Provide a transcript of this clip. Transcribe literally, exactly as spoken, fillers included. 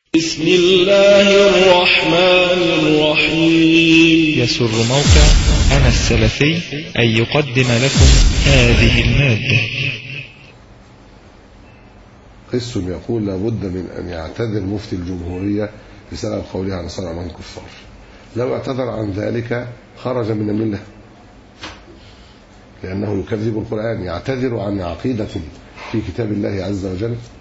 بسم الله الرحمن الرحيم. يسر موقع أنا السلفي أن يقدم لكم هذه المادة. قس يقول لابد من أن يعتذر مفتي الجمهورية بسبب قولها عن صنع من كفار. لو اعتذر عن ذلك خرج من الملة، لأنه يكذب القرآن. يعتذر عن عقيدة في كتاب الله عز وجل